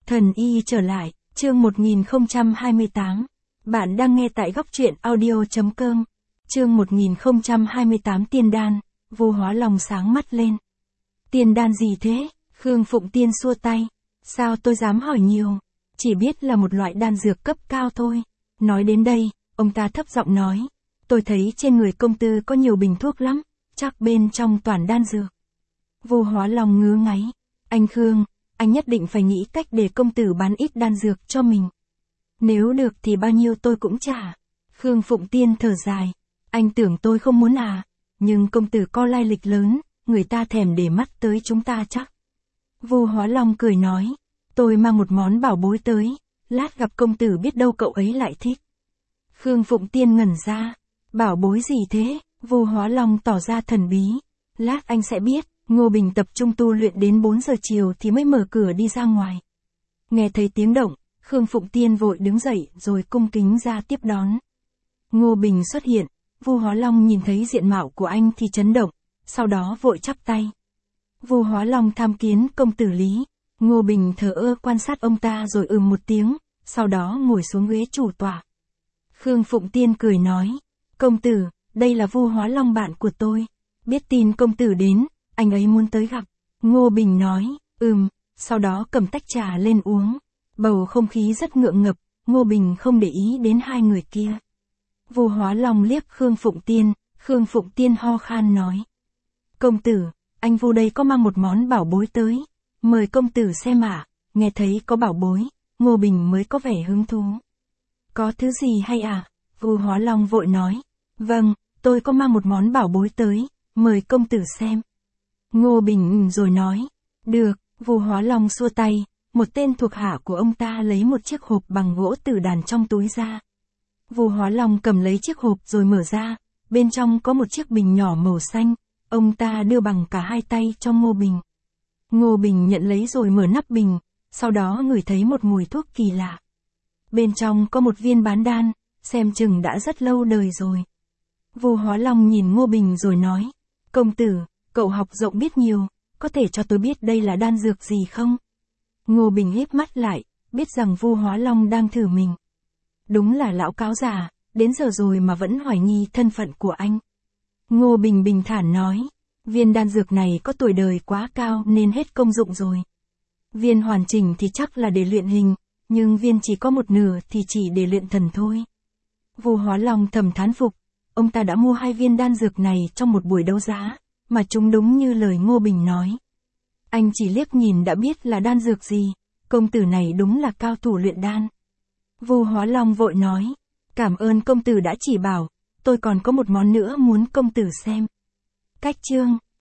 Thần y trở lại, chương 1028. Bạn đang nghe tại góc truyện audio.com. Chương 1028 tiên đan, Vu Hóa Long sáng mắt lên. Tiên đan gì thế? Khương Phụng Tiên xua tay. Sao tôi dám hỏi nhiều? Chỉ biết là một loại đan dược cấp cao thôi. Nói đến đây, ông ta thấp giọng nói. Tôi thấy trên người công tử có nhiều bình thuốc lắm, chắc bên trong toàn đan dược. Vu Hóa Long ngứa ngáy. Anh Khương, anh nhất định phải nghĩ cách để công tử bán ít đan dược cho mình. Nếu được thì bao nhiêu tôi cũng trả. Khương Phụng Tiên thở dài. Anh tưởng tôi không muốn à, nhưng công tử có lai lịch lớn, người ta thèm để mắt tới chúng ta chắc. Vu Hóa Long cười nói. Tôi mang một món bảo bối tới, lát gặp công tử biết đâu cậu ấy lại thích. Khương Phụng Tiên ngẩn ra. Bảo bối gì thế? Vu Hóa Long tỏ ra thần bí. Lát anh sẽ biết. Ngô Bình tập trung tu luyện đến 4 giờ chiều thì mới mở cửa đi ra ngoài. Nghe thấy tiếng động, Khương Phụng Tiên vội đứng dậy rồi cung kính ra tiếp đón. Ngô Bình xuất hiện, Vu Hóa Long nhìn thấy diện mạo của anh thì chấn động, sau đó vội chắp tay. Vu Hóa Long tham kiến công tử Lý. Ngô Bình thờ ơ quan sát ông ta rồi một tiếng, sau đó ngồi xuống ghế chủ tọa. Khương Phụng Tiên cười nói, công tử, đây là Vu Hóa Long bạn của tôi. Biết tin công tử đến, anh ấy muốn tới gặp. Ngô Bình nói, sau đó cầm tách trà lên uống. Bầu không khí rất ngượng ngập, Ngô Bình không để ý đến hai người kia. Vu Hóa Long liếc Khương Phụng Tiên ho khan nói. Công tử, anh Vu đây có mang một món bảo bối tới. Mời công tử xem ạ. Nghe thấy có bảo bối, Ngô Bình mới có vẻ hứng thú. Có thứ gì hay à? Vu Hóa Long vội nói. Vâng, tôi có mang một món bảo bối tới, mời công tử xem. Ngô Bình rồi nói. Được, Vu Hóa Long xua tay, một tên thuộc hạ của ông ta lấy một chiếc hộp bằng gỗ tử đàn trong túi ra. Vu Hóa Long cầm lấy chiếc hộp rồi mở ra, bên trong có một chiếc bình nhỏ màu xanh, ông ta đưa bằng cả hai tay cho Ngô Bình. Ngô Bình nhận lấy rồi mở nắp bình, sau đó ngửi thấy một mùi thuốc kỳ lạ. Bên trong có một viên bán đan, xem chừng đã rất lâu đời rồi. Vu Hóa Long nhìn Ngô Bình rồi nói, công tử, cậu học rộng biết nhiều, có thể cho tôi biết đây là đan dược gì không? Ngô Bình híp mắt lại, biết rằng Vu Hóa Long đang thử mình. Đúng là lão cáo già, đến giờ rồi mà vẫn hoài nghi thân phận của anh. Ngô Bình bình thản nói, viên đan dược này có tuổi đời quá cao nên hết công dụng rồi. Viên hoàn chỉnh thì chắc là để luyện hình, nhưng viên chỉ có một nửa thì chỉ để luyện thần thôi. Vu Hóa Long thầm thán phục, ông ta đã mua 2 viên đan dược này trong một buổi đấu giá, mà chúng đúng như lời Ngô Bình nói. Anh chỉ liếc nhìn đã biết là đan dược gì, công tử này đúng là cao thủ luyện đan. Vu Hóa Long vội nói, cảm ơn công tử đã chỉ bảo, tôi còn có một món nữa muốn công tử xem. Cách chương